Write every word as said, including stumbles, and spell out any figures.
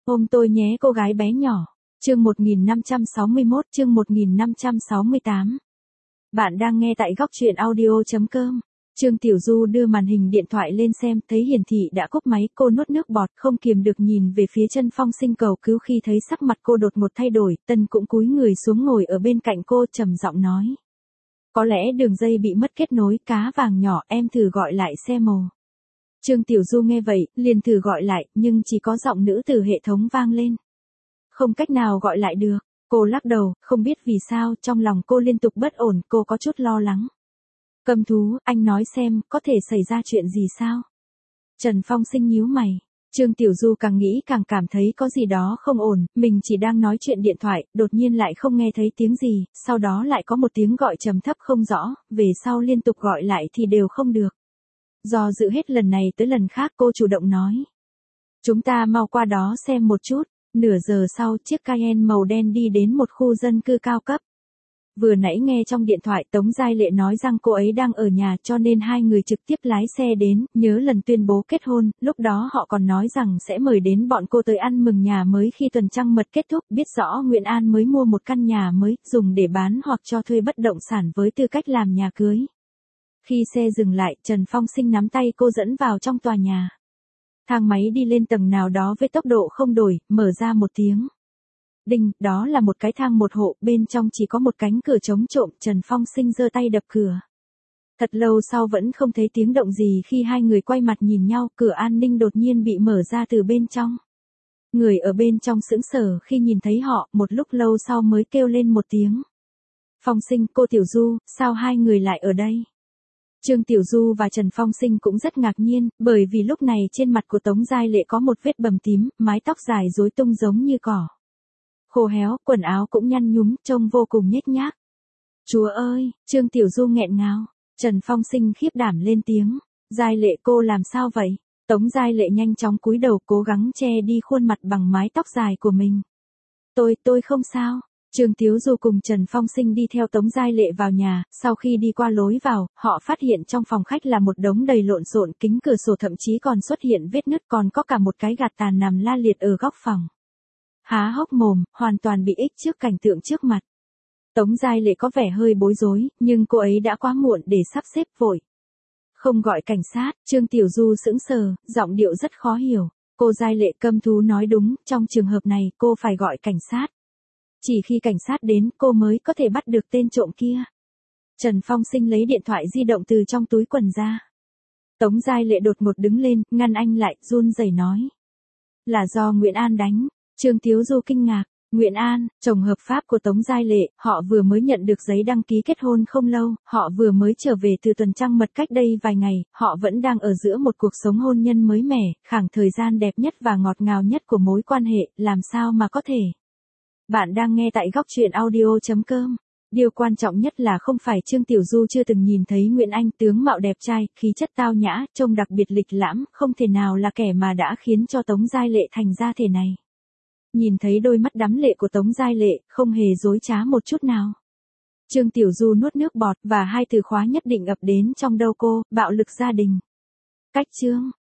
Ôm tôi nhé cô gái bé nhỏ. Chương một nghìn năm trăm sáu mươi mốt, chương một nghìn năm trăm sáu mươi tám. Bạn đang nghe tại góc truyện audio chấm com. Trương Tiểu Du đưa màn hình điện thoại lên xem, thấy hiển thị đã cúp máy, cô nuốt nước bọt, không kiềm được nhìn về phía Trần Phong Sinh cầu cứu. Khi thấy sắc mặt cô đột ngột thay đổi, Tân cũng cúi người xuống ngồi ở bên cạnh cô, trầm giọng nói: có lẽ đường dây bị mất kết nối, cá vàng nhỏ, em thử gọi lại xem mồ. Trương Tiểu Du nghe vậy, liền thử gọi lại, nhưng chỉ có giọng nữ từ hệ thống vang lên. Không cách nào gọi lại được. Cô lắc đầu, không biết vì sao, trong lòng cô liên tục bất ổn, cô có chút lo lắng. Cầm thú, anh nói xem, có thể xảy ra chuyện gì sao? Trần Phong Sinh nhíu mày. Trương Tiểu Du càng nghĩ càng cảm thấy có gì đó không ổn, mình chỉ đang nói chuyện điện thoại, đột nhiên lại không nghe thấy tiếng gì, sau đó lại có một tiếng gọi trầm thấp không rõ, về sau liên tục gọi lại thì đều không được. Do dự hết lần này tới lần khác, cô chủ động nói: chúng ta mau qua đó xem một chút. Nửa giờ sau, chiếc Cayenne màu đen đi đến một khu dân cư cao cấp. Vừa nãy nghe trong điện thoại Tống Giai Lệ nói rằng cô ấy đang ở nhà, cho nên hai người trực tiếp lái xe đến. Nhớ lần tuyên bố kết hôn, lúc đó họ còn nói rằng sẽ mời đến bọn cô tới ăn mừng nhà mới khi tuần trăng mật kết thúc. Biết rõ Nguyễn An mới mua một căn nhà mới, dùng để bán hoặc cho thuê bất động sản với tư cách làm nhà cưới. Khi xe dừng lại, Trần Phong Sinh nắm tay cô dẫn vào trong tòa nhà. Thang máy đi lên tầng nào đó với tốc độ không đổi, mở ra một tiếng. Đinh, đó là một cái thang một hộ, bên trong chỉ có một cánh cửa chống trộm. Trần Phong Sinh giơ tay đập cửa. Thật lâu sau vẫn không thấy tiếng động gì, khi hai người quay mặt nhìn nhau, cửa an ninh đột nhiên bị mở ra từ bên trong. Người ở bên trong sững sờ khi nhìn thấy họ, một lúc lâu sau mới kêu lên một tiếng. Phong Sinh, cô Tiểu Du, sao hai người lại ở đây? Trương Tiểu Du và Trần Phong Sinh cũng rất ngạc nhiên, bởi vì lúc này trên mặt của Tống Giai Lệ có một vết bầm tím, mái tóc dài rối tung giống như cỏ. Khô héo, quần áo cũng nhăn nhúm, trông vô cùng nhếch nhác. Chúa ơi, Trương Tiểu Du nghẹn ngào. Trần Phong Sinh khiếp đảm lên tiếng. Giai Lệ, cô làm sao vậy? Tống Giai Lệ nhanh chóng cúi đầu, cố gắng che đi khuôn mặt bằng mái tóc dài của mình. Tôi, tôi không sao. Trương Tiểu Du cùng Trần Phong Sinh đi theo Tống Giai Lệ vào nhà, sau khi đi qua lối vào, họ phát hiện trong phòng khách là một đống đầy lộn xộn, kính cửa sổ thậm chí còn xuất hiện vết nứt, còn có cả một cái gạt tàn nằm la liệt ở góc phòng. Há hốc mồm, hoàn toàn bị ích trước cảnh tượng trước mặt. Tống Giai Lệ có vẻ hơi bối rối, nhưng cô ấy đã quá muộn để sắp xếp vội. Không gọi cảnh sát, Trương Tiểu Du sững sờ, giọng điệu rất khó hiểu. Cô Giai Lệ, Câm Thú nói đúng, trong trường hợp này cô phải gọi cảnh sát. Chỉ khi cảnh sát đến, cô mới có thể bắt được tên trộm kia. Trần Phong Sinh lấy điện thoại di động từ trong túi quần ra. Tống Giai Lệ đột ngột đứng lên, ngăn anh lại, run rẩy nói: là do Nguyễn An đánh. Trương Tiểu Du kinh ngạc. Nguyễn An, chồng hợp pháp của Tống Giai Lệ, họ vừa mới nhận được giấy đăng ký kết hôn không lâu, họ vừa mới trở về từ tuần trăng mật cách đây vài ngày, họ vẫn đang ở giữa một cuộc sống hôn nhân mới mẻ, khoảng thời gian đẹp nhất và ngọt ngào nhất của mối quan hệ, làm sao mà có thể. Bạn đang nghe tại góc truyện audio chấm com. Điều quan trọng nhất là không phải Trương Tiểu Du chưa từng nhìn thấy Nguyễn Anh, tướng mạo đẹp trai, khí chất tao nhã, trông đặc biệt lịch lãm, không thể nào là kẻ mà đã khiến cho Tống Giai Lệ thành ra thể này. Nhìn thấy đôi mắt đắm lệ của Tống Giai Lệ, không hề dối trá một chút nào. Trương Tiểu Du nuốt nước bọt, và hai từ khóa nhất định ập đến trong đầu cô: bạo lực gia đình. Cách chương.